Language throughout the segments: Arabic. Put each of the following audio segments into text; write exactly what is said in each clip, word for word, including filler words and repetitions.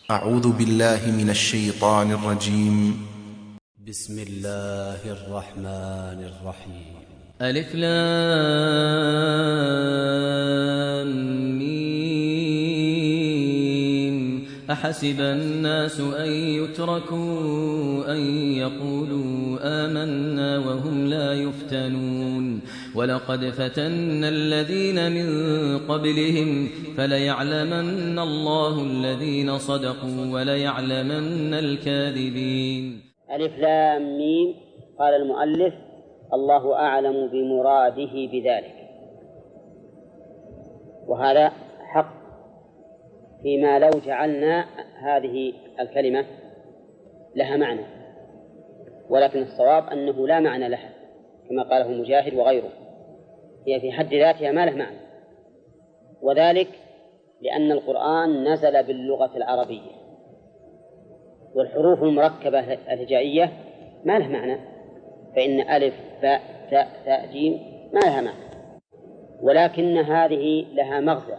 أعوذ بالله من الشيطان الرجيم. بسم الله الرحمن الرحيم. ألف لام ميم. أحسب الناس أن يتركوا أن يقولوا آمنا وهم لا يفتنون ولقد فتنا الذين من قبلهم فليعلمن الله الذين صدقوا وليعلمن الكاذبين. ألف لام ميم. قال المؤلف: الله أعلم بمراده بذلك. وهذا حق فيما لو جعلنا هذه الكلمة لها معنى، ولكن الصواب أنه لا معنى لها كما قاله مجاهد وغيره، هي في حد ذاتها ما له معنى، وذلك لأن القرآن نزل باللغة العربية، والحروف المركبة الهجائية ما له معنى، فإن ألف باء تاء ثاء جيم ما لها معنى، ولكن هذه لها مغزى،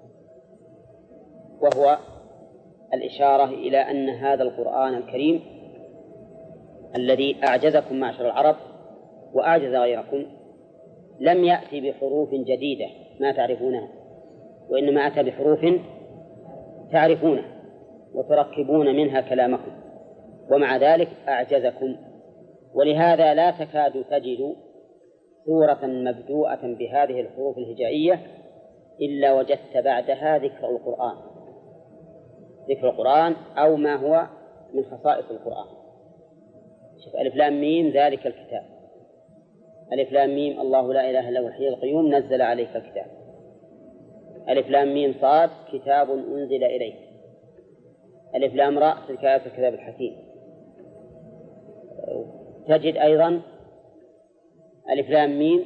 وهو الإشارة إلى أن هذا القرآن الكريم الذي أعجزكم معشر العرب وأعجز غيركم لم يأتي بحروف جديدة ما تعرفونها، وإنما أتى بحروف تعرفونها وتركبون منها كلامكم، ومع ذلك أعجزكم. ولهذا لا تكاد تجد سورة مبدوءة بهذه الحروف الهجائية إلا وجدت بعدها ذكر القرآن ذكر القرآن أو ما هو من خصائص القرآن. شوف: ألف لام ميم ذلك الكتاب، ألف لام ميم الله لا إله إلا هو الحي القيوم نزل عليك الكتاب، ألف لام ميم صاد كتاب أنزل إليك، ألف لام راء تلك آيات الكتاب الحكيم. تجد أيضا ألف لام ميم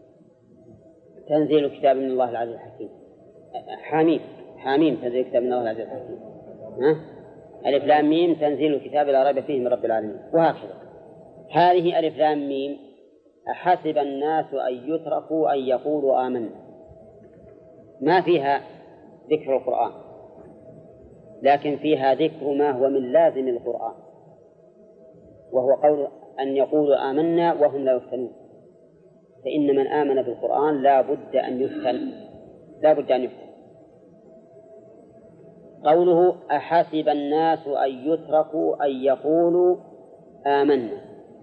تنزيل كتاب من الله العزيز الحكيم، حاميم حاميم تنزيل كتاب من الله العزيز الحكيم، ها؟ ألف لام ميم تنزيل الكتاب لا ريب فيه من رب العالمين، وهكذا. هذه ألف لام ميم أحسب الناس أن يتركوا أن يقولوا آمنا، ما فيها ذكر القرآن، لكن فيها ذكر ما هو من لازم القرآن، وهو قول أن يقولوا آمنا وهم لا يفتنون، فإن من آمن بالقرآن لا بد أن يفتن لا بد أن يفتن. قوله أحسب الناس أن يتركوا أن يقولوا آمنا،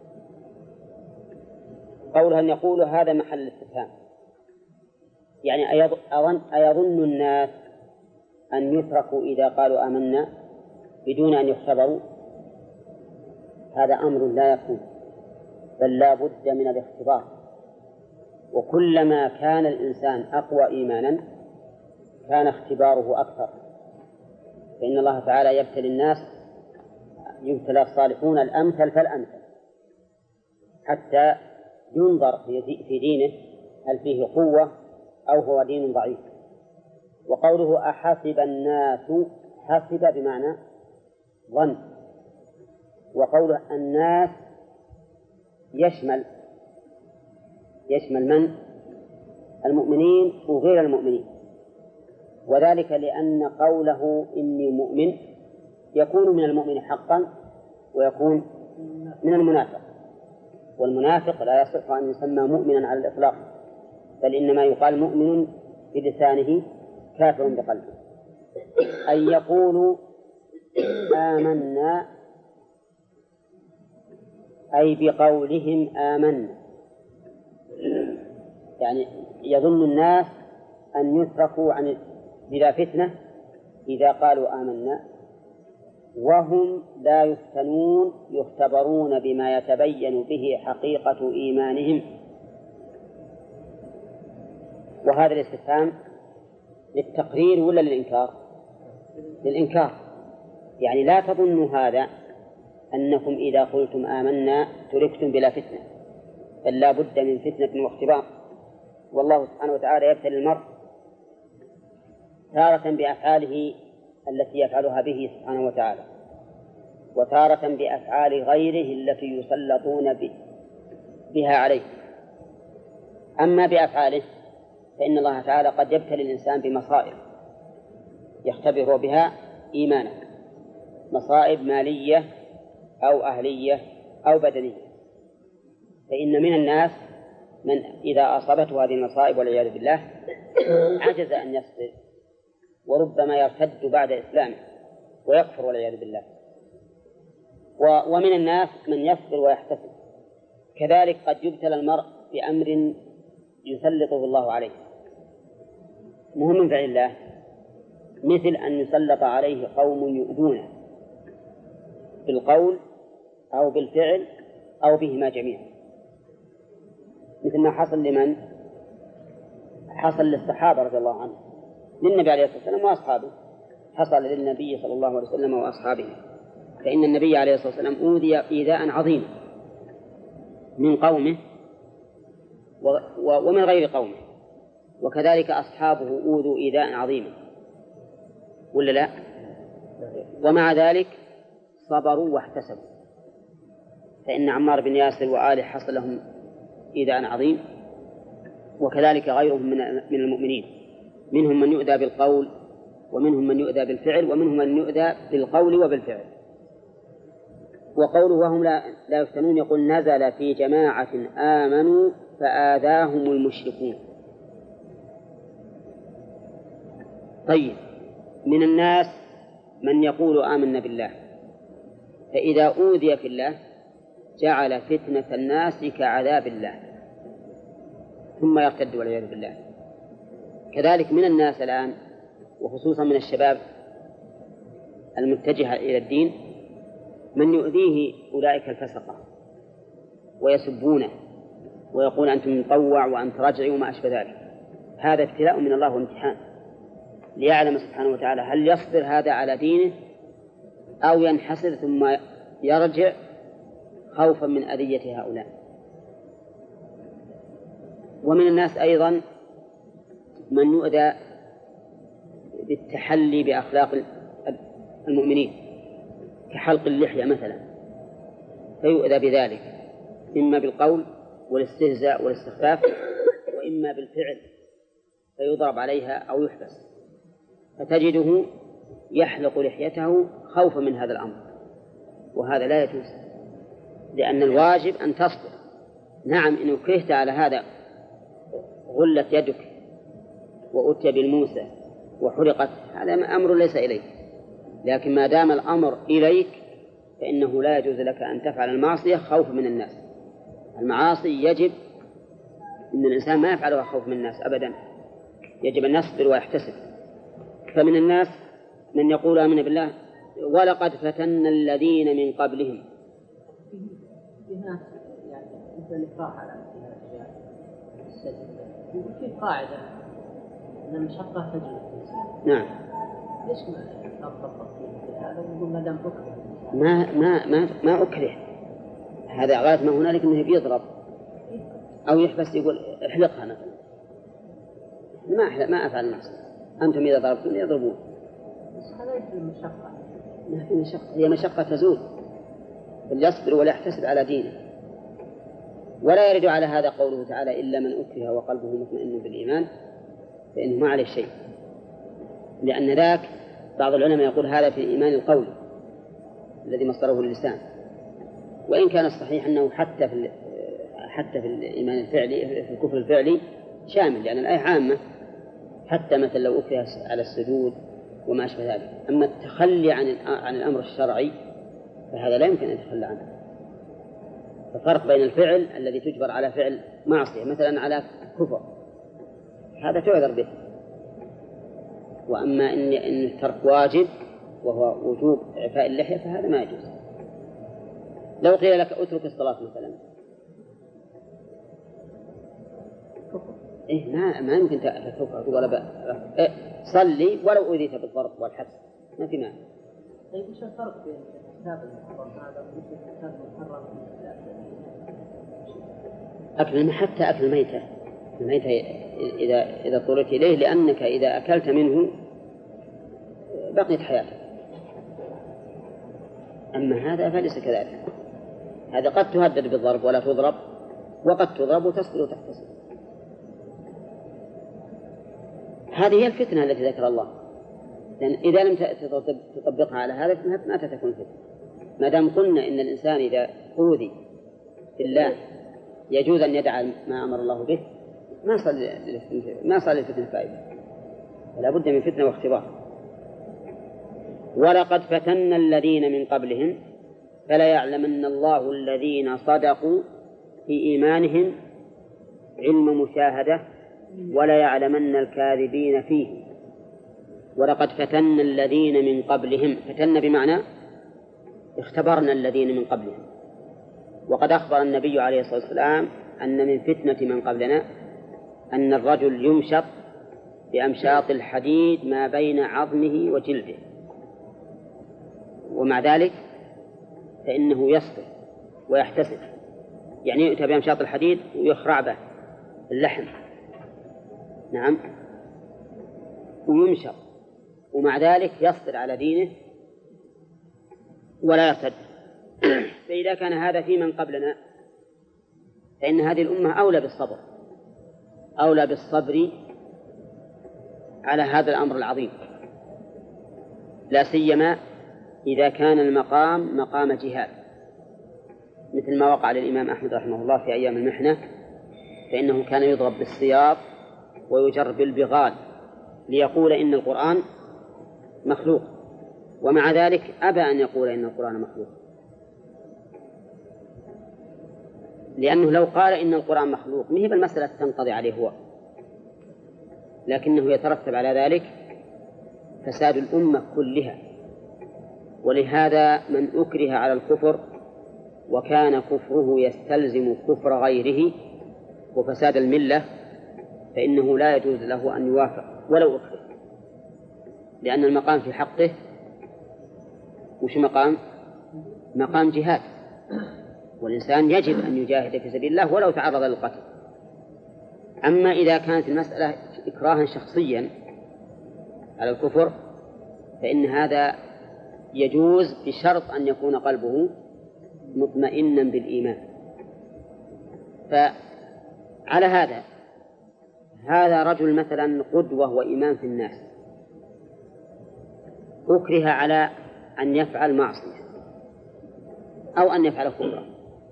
قوله أن يقولوا هذا محل الاستفهام، يعني أيظن, أيظن الناس أن يتركوا إذا قالوا آمنا بدون أن يختبروا؟ هذا أمر لا يكون، بل لا بد من الاختبار، وكلما كان الإنسان أقوى إيمانا كان اختباره أكثر، فإن الله تعالى يبتلي الناس، يبتلى الصالحون الأمثل فالأمثل حتى ينظر في دينه هل فيه قوة أو هو دين ضعيف. وقوله أحسب الناس، حسب بمعنى ظن، وقوله الناس يشمل يشمل من؟ المؤمنين وغير المؤمنين، وذلك لأن قوله إني مؤمن يكون من المؤمن حقا ويكون من المنافق، والمنافق لا يصح أن يسمى مؤمنا على الإطلاق، بل إنما يقال مؤمن بلسانه كافر بقلبه. أن يقولوا آمنا أي بقولهم آمنا، يعني يظن الناس أن يتركوا عن بلا فتنة إذا قالوا آمنا وهم لا يفتنون، يختبرون بما يتبين به حقيقة إيمانهم. وهذا الاستفهام للتقرير ولا للإنكار؟ للإنكار، يعني لا تظنوا هذا أنكم إذا قلتم آمنا تركتم بلا فتنة، بل لا بد من فتنة واختبار. والله سبحانه وتعالى يبتلي المرء تارة بأفعاله التي يفعلها به سبحانه وتعالى، وتارة بأفعال غيره التي يسلطون بها عليه. أما بأفعاله فإن الله تعالى قد يبتلي الإنسان بمصائب يختبر بها إيمانه، مصائب مالية أو أهلية أو بدنية. فإن من الناس من إذا أصابته هذه المصائب والعياذ بالله عجز أن يصبر، وربما يرتد بعد إسلامه ويكفر والعياذ بالله. ومن الناس من يصبر ويحتسب. كذلك قد يبتلى المرء بأمر يسلطه الله عليه مهم من فعل الله، مثل أن يسلط عليه قوم يؤذونه بالقول أو بالفعل أو بهما جميعا، مثل ما حصل لمن حصل للصحابة رضي الله عنهم، للنبي عليه الصلاة والسلام وأصحابه، حصل للنبي صلى الله عليه وسلم وأصحابه. فإن النبي عليه الصلاة والسلام أوذي إيذاء عظيما من قومه ومن غير قومه، وكذلك أصحابه أوذوا إيذاء عظيما ولا لا؟ ومع ذلك صبروا واحتسبوا. فإن عمار بن ياسر وآله حصل لهم إيذاء عظيم، وكذلك غيرهم من المؤمنين، منهم من يؤذى بالقول ومنهم من يؤذى بالفعل ومنهم من يؤذى بالقول وبالفعل. وقوله وهم لا, لا يفتنون يقول نزل في جماعة آمنوا فآذاهم المشركون. طيب، من الناس من يقول آمنا بالله فإذا أوذي في الله جعل فتنة الناس كعذاب الله ثم يرتد والعياذ بالله. كذلك من الناس الآن وخصوصا من الشباب المتجهة إلى الدين من يؤذيه أولئك الفسقة ويسبونه ويقول أنتم مطوع وأنت رجعي وما أشبه ذلك. هذا ابتلاء من الله وامتحان ليعلم سبحانه وتعالى هل يصبر هذا على دينه أو ينحسر ثم يرجع خوفا من أذية هؤلاء. ومن الناس أيضا من يؤذى بالتحلي بأخلاق المؤمنين كحلق اللحية مثلا، فيؤذى بذلك إما بالقول والاستهزاء والاستخفاف وإما بالفعل فيضرب عليها أو يحبس، فتجده يحلق لحيته خوفا من هذا الأمر، وهذا لا يجوز، لأن الواجب أن تصبر. نعم إن كرهت على هذا غلت يدك وأتي بالموسى وحرقت، هذا أمر ليس إليك، لكن ما دام الأمر إليك فإنه لا يجوز لك أن تفعل المعصية خوفا من الناس. المعاصي يجب أن الإنسان ما يفعلها خوف من الناس أبدا، يجب أن يصبر ويحتسب. فمن الناس من يقول آمنا بالله ولقد فتنا الذين من قبلهم. في ناس يعني مثل الإكراه على الأشياء السجن، وفي قاعدة أن المشقة تجلب الإنسان. نعم. ليش ما تطبق في هذا ونقول ما دام أكره؟ ما ما ما ما أكره، هذا غاية ما هنالك أنه بيضرب أو يحبس يقول احلقها مثلا. ما أحلق ما أفعل الناس، أنتم إذا ضربتم يضربون. بس هذا يجلب المشقة. ما في مشقة، هي مشقة تزول، بل يصبر ولا يحتسب على دينه. ولا يرد على هذا قوله تعالى إلا من أكره وقلبه مطمئن بالإيمان فإنه ما عليه شيء، لأن ذاك بعض العلماء يقول هذا في الإيمان القولي الذي مصدره اللسان، وإن كان الصحيح أنه حتى في حتى في الإيمان الفعلي في الكفر الفعلي شامل، لأن الآية عامة، حتى مثل لو أكره على السجود وما أشبه ذلك. أما التخلي عن عن الأمر الشرعي فهذا لا يمكن أن يتخلى عنه. ففرق بين الفعل الذي تجبر على فعل معصية مثلا على كفر هذا تعذر به، وأما إن إن الترك واجب وهو وجوب إعفاء اللحية فهذا ما يجوز. لو قيل لك اترك الصلاة مثلا إيه ما ما يمكن تتركها ولا بأس، إيه صلي ولو أوذيت بالضرب والحبس ما في مانع. طيب إيش الفرق بين الكتاب المحرم هذا والكتاب المحرم؟ أكل حتى أكل الميتة، الميتة إذا إذا اضطررت إليه، لأنك إذا أكلت منه بقيت حياتك. أما هذا فليس كذلك، هذا قد تهدد بالضرب ولا تضرب، وقد تضرب وتصبر وتحتسب. هذه هي الفتنة التي ذكر الله، لأن إذا لم تطبقها على هذا متى تكون فتنة؟ ما دام قلنا إن الإنسان إذا أوذي في الله يجوز أن يدع ما أمر الله به، ما صار ما صار للفتنة فائدة، فلا بد من فتنة واختبار. ولقد فتنا الذين من قبلهم فلا يعلمن الله الذين صدقوا في إيمانهم علم مشاهدة ولا يعلمن الكاذبين فيه. ولقد فتنا الذين من قبلهم، فتنا بمعنى اختبرنا الذين من قبلهم. وقد أخبر النبي عليه الصلاة والسلام أن من فتنة من قبلنا أن الرجل يمشط بأمشاط الحديد ما بين عظمه وجلده، ومع ذلك فإنه يصبر ويحتسب، يعني يؤتى بأمشاط الحديد ويخرع به اللحم، نعم، ويمشط، ومع ذلك يصبر على دينه ولا يرتد. فإذا كان هذا في من قبلنا فإن هذه الأمة أولى بالصبر، أولى بالصبر على هذا الأمر العظيم، لا سيما إذا كان المقام مقام جهاد، مثل ما وقع للإمام أحمد رحمه الله في أيام المحنة، فإنه كان يضرب بالسياط ويجر بالبغال ليقول إن القرآن مخلوق، ومع ذلك أبى أن يقول إن القرآن مخلوق، لأنه لو قال إن القرآن مخلوق ما هي بالمسألة تنقضي عليه هو، لكنه يترتب على ذلك فساد الأمة كلها. ولهذا من أكره على الكفر وكان كفره يستلزم كفر غيره وفساد الملة فإنه لا يجوز له أن يوافق ولو أكره، لأن المقام في حقه وش مقام؟ مقام جهاد، والإنسان يجب أن يجاهد في سبيل الله ولو تعرض للقتل. أما إذا كانت المسألة إكراها شخصيا على الكفر فإن هذا يجوز بشرط أن يكون قلبه مطمئنا بالإيمان. فعلى هذا هذا رجل مثلا قدوة وإمام في الناس أكره على أن يفعل معصية أو أن يفعل كفرا،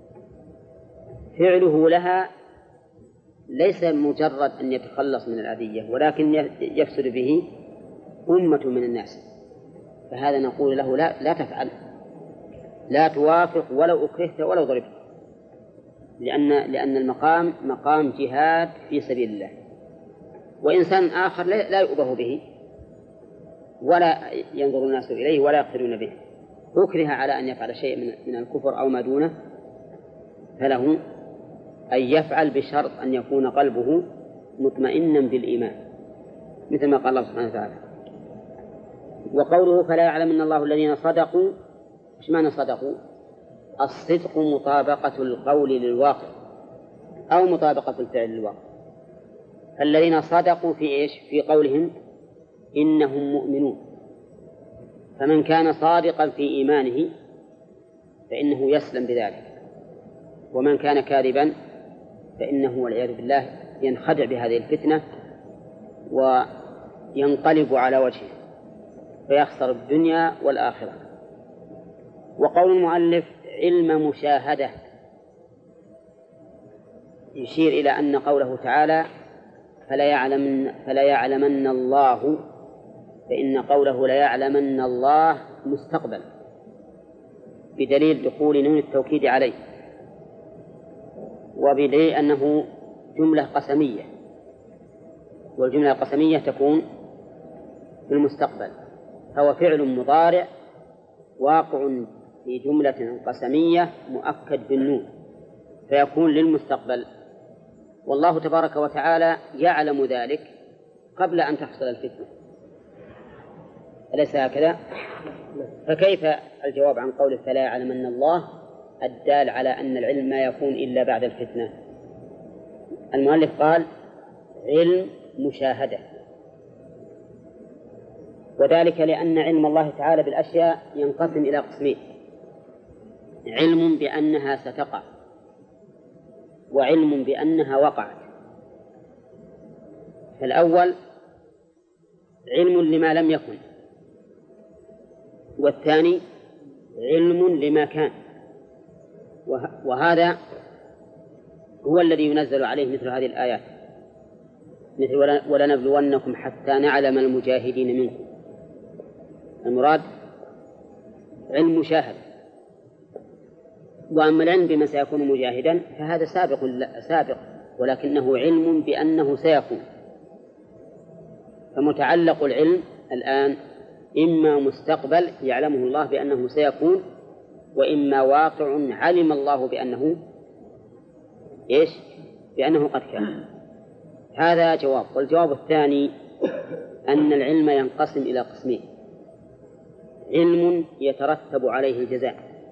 فعله لها ليس مجرد أن يتخلص من الأذية ولكن يفسد به أمة من الناس، فهذا نقول له لا, لا تفعل، لا توافق ولو أكرهت ولو ضربت، لأن, لأن المقام مقام جهاد في سبيل الله. وإنسان آخر لا يؤبه به ولا ينظر الناس إليه ولا يقتدون به، أكره على أن يفعل شيء من, من الكفر أو ما دونه، فله أن يفعل بشرط أن يكون قلبه مطمئنا بالإيمان، مثل ما قال الله سبحانه وتعالى. وقوله فلا يعلمن الله الذين صدقوا، إيش معنى صدقوا؟ الصدق مطابقة القول للواقع أو مطابقة الفعل للواقع. الذين صدقوا في إيش؟ في قولهم إنهم مؤمنون، فمن كان صادقا في إيمانه فإنه يسلم بذلك، ومن كان كاذبا فإنه والعياذ بالله ينخدع بهذه الفتنة وينقلب على وجهه فيخسر الدنيا والآخرة. وقول المؤلف علم مشاهدة يشير إلى أن قوله تعالى فلا يعلمن, فلا يعلمن الله، فإن قوله لا يعلمن الله مستقبل بدليل دخول نون التوكيد عليه، وبدليل أنه جملة قسمية، والجملة القسمية تكون في المستقبل، فهو فعل مضارع واقع في جملة قسمية مؤكد بالنون فيكون للمستقبل، والله تبارك وتعالى يعلم ذلك قبل أن تحصل الفتنة، أليس هكذا؟ فكيف الجواب عن قوله فلا يعلمن الله الدال على أن العلم ما يكون إلا بعد الفتنة؟ المؤلف قال علم مشاهدة، وذلك لأن علم الله تعالى بالأشياء ينقسم إلى قسمين: علم بأنها ستقع، وعلم بأنها وقعت. فالأول علم لما لم يكن والثاني علم لما كان، وهذا هو الذي ينزل عليه مثل هذه الآيات، مثل ولنبلونكم حتى نعلم المجاهدين منكم. المراد علم مشاهدة. وأما العلم بما سيكون مجاهدا فهذا سابق سابق ولكنه علم بأنه سيكون. فمتعلق العلم الآن إما مستقبل يعلمه الله بأنه سيكون، وإما واقع علم الله بأنه إيش؟ بأنه قد كان. هذا جواب. والجواب الثاني أن العلم ينقسم إلى قسمين: علم يترتب عليه الجزاء،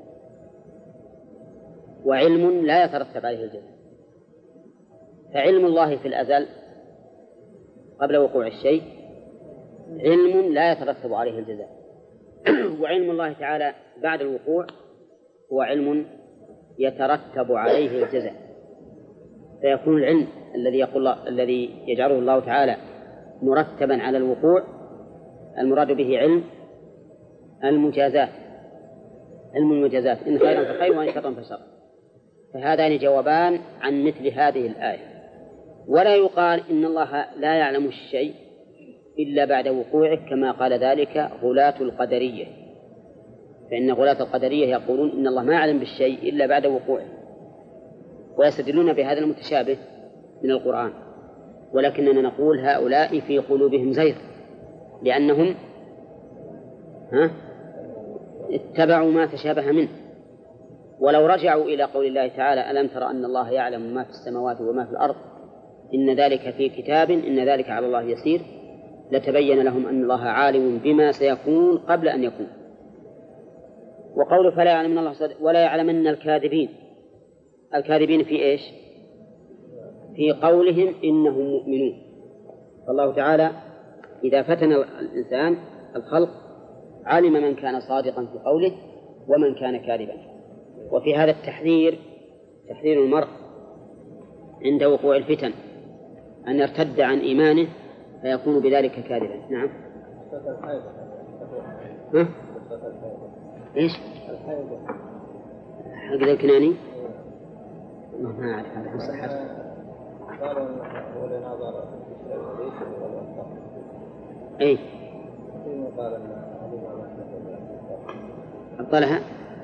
وعلم لا يترتب عليه الجزاء. فعلم الله في الأزل قبل وقوع الشيء علم لا يترتب عليه الجزاء، وعلم الله تعالى بعد الوقوع هو علم يترتب عليه الجزاء. فيكون العلم الذي يقول الله الذي يجعله الله تعالى مرتبا على الوقوع المراد به علم المجازات، علم المجازات، إن خيرا فخير وإن شرا فشر. فهذان جوابان عن مثل هذه الآية. ولا يقال إن الله لا يعلم الشيء إلا بعد وقوعه كما قال ذلك غلاة القدرية، فإن غلاة القدرية يقولون إن الله ما يعلم بالشيء إلا بعد وقوعه، ويستدلون بهذا المتشابه من القرآن. ولكننا نقول هؤلاء في قلوبهم زيغ، لأنهم ها اتبعوا ما تشابه منه. ولو رجعوا إلى قول الله تعالى ألم تر أن الله يعلم ما في السماوات وما في الأرض إن ذلك في كتاب إن ذلك على الله يسير، لتبين لهم أن الله عالم بما سيكون قبل أن يكون. وقوله فلا يعلمن الله ولا يعلمن الكاذبين، الكاذبين في إيش؟ في قولهم إنهم مؤمنون. فالله تعالى إذا فتن الإنسان الخلق علم من كان صادقا في قوله ومن كان كاذبا. وفي هذا التحذير تحذير المرء عند وقوع الفتن أن يرتد عن إيمانه فيكون بذلك كاذبا. نعم. ها؟ إيش؟ حق ذا الكناني؟ ما أعرف هذا صحته. أي أبطلها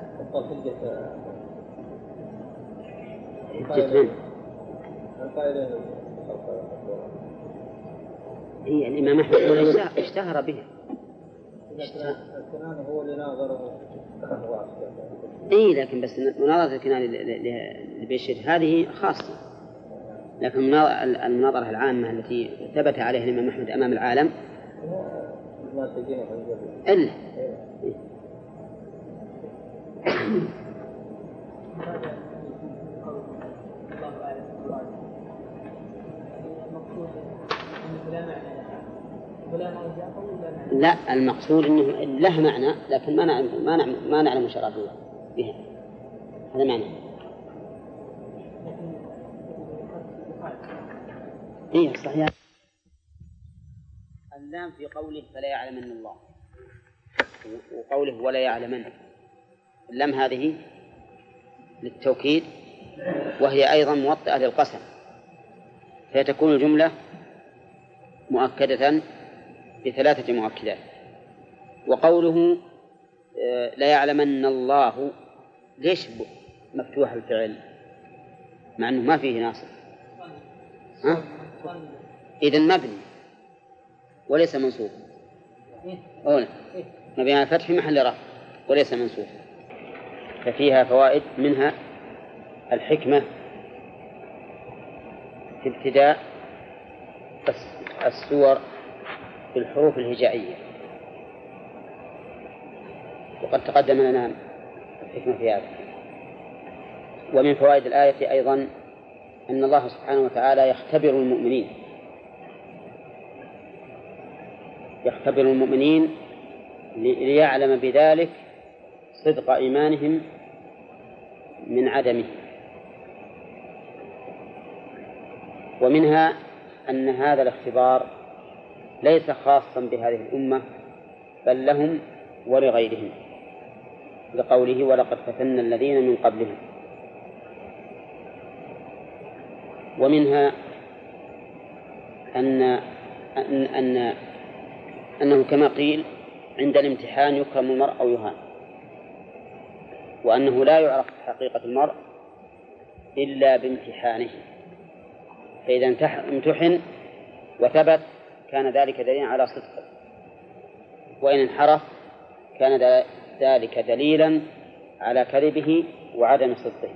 حجة من هي الإمام أحمد اشتهر بها. الكناني هو اللي ناظره. إيه لكن بس مناظرة الكناني لبشر هذه خاصة، لكن المناظرة العامة التي ثبت عليها الإمام أحمد أمام العالم إلا لا، المقصود أنه له معنى لكن ما نعلم ما نعلم ما نعلم شرعه بها، هذا معنى. إيه صحيح. اللام في قوله فلا يعلمن الله وقوله ولا يعلمن، اللام هذه للتوكيد وهي أيضا موطئة للقسم، فتكون الجملة مؤكدة بثلاثة مؤكدات. وقوله لا يعلمن الله ليش مفتوح الفعل مع أنه ما فيه ناصب؟ ها؟ إذن مبني وليس منصوب. أولا مبني على الفتح في محل رفع وليس منصوب. ففيها فوائد، منها الحكمة في ابتداء السور بالحروف الهجائية، وقد تقدم لنا الحكمة في هذا. ومن فوائد الآية أيضا أن الله سبحانه وتعالى يختبر المؤمنين يختبر المؤمنين ليعلم بذلك صدق إيمانهم من عدمه. ومنها أن هذا الاختبار ليس خاصا بهذه الأمة بل لهم ولغيرهم، لقوله ولقد فتنا الذين من قبلهم. ومنها أن أن أن أنه كما قيل عند الامتحان يكرم المرء أو يهان، وأنه لا يعرف حقيقة المرء إلا بامتحانه، فإذا امتحن وثبت كان ذلك دليلا على صدقه، وإن انحرف كان ذلك دليلا على كذبه وعدم صدقه.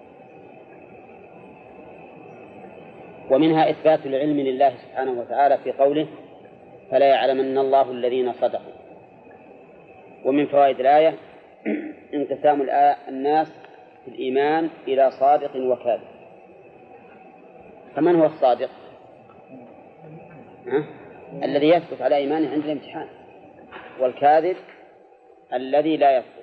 ومنها إثبات العلم لله سبحانه وتعالى في قوله فلا يعلمن الله الذين صدقوا. ومن فوائد الآية انقسام الناس في الإيمان إلى صادق وكاذب. فمن هو الصادق؟ ها؟ الذي يثبت على إيمانه عند الامتحان، والكاذب الذي لا يثبت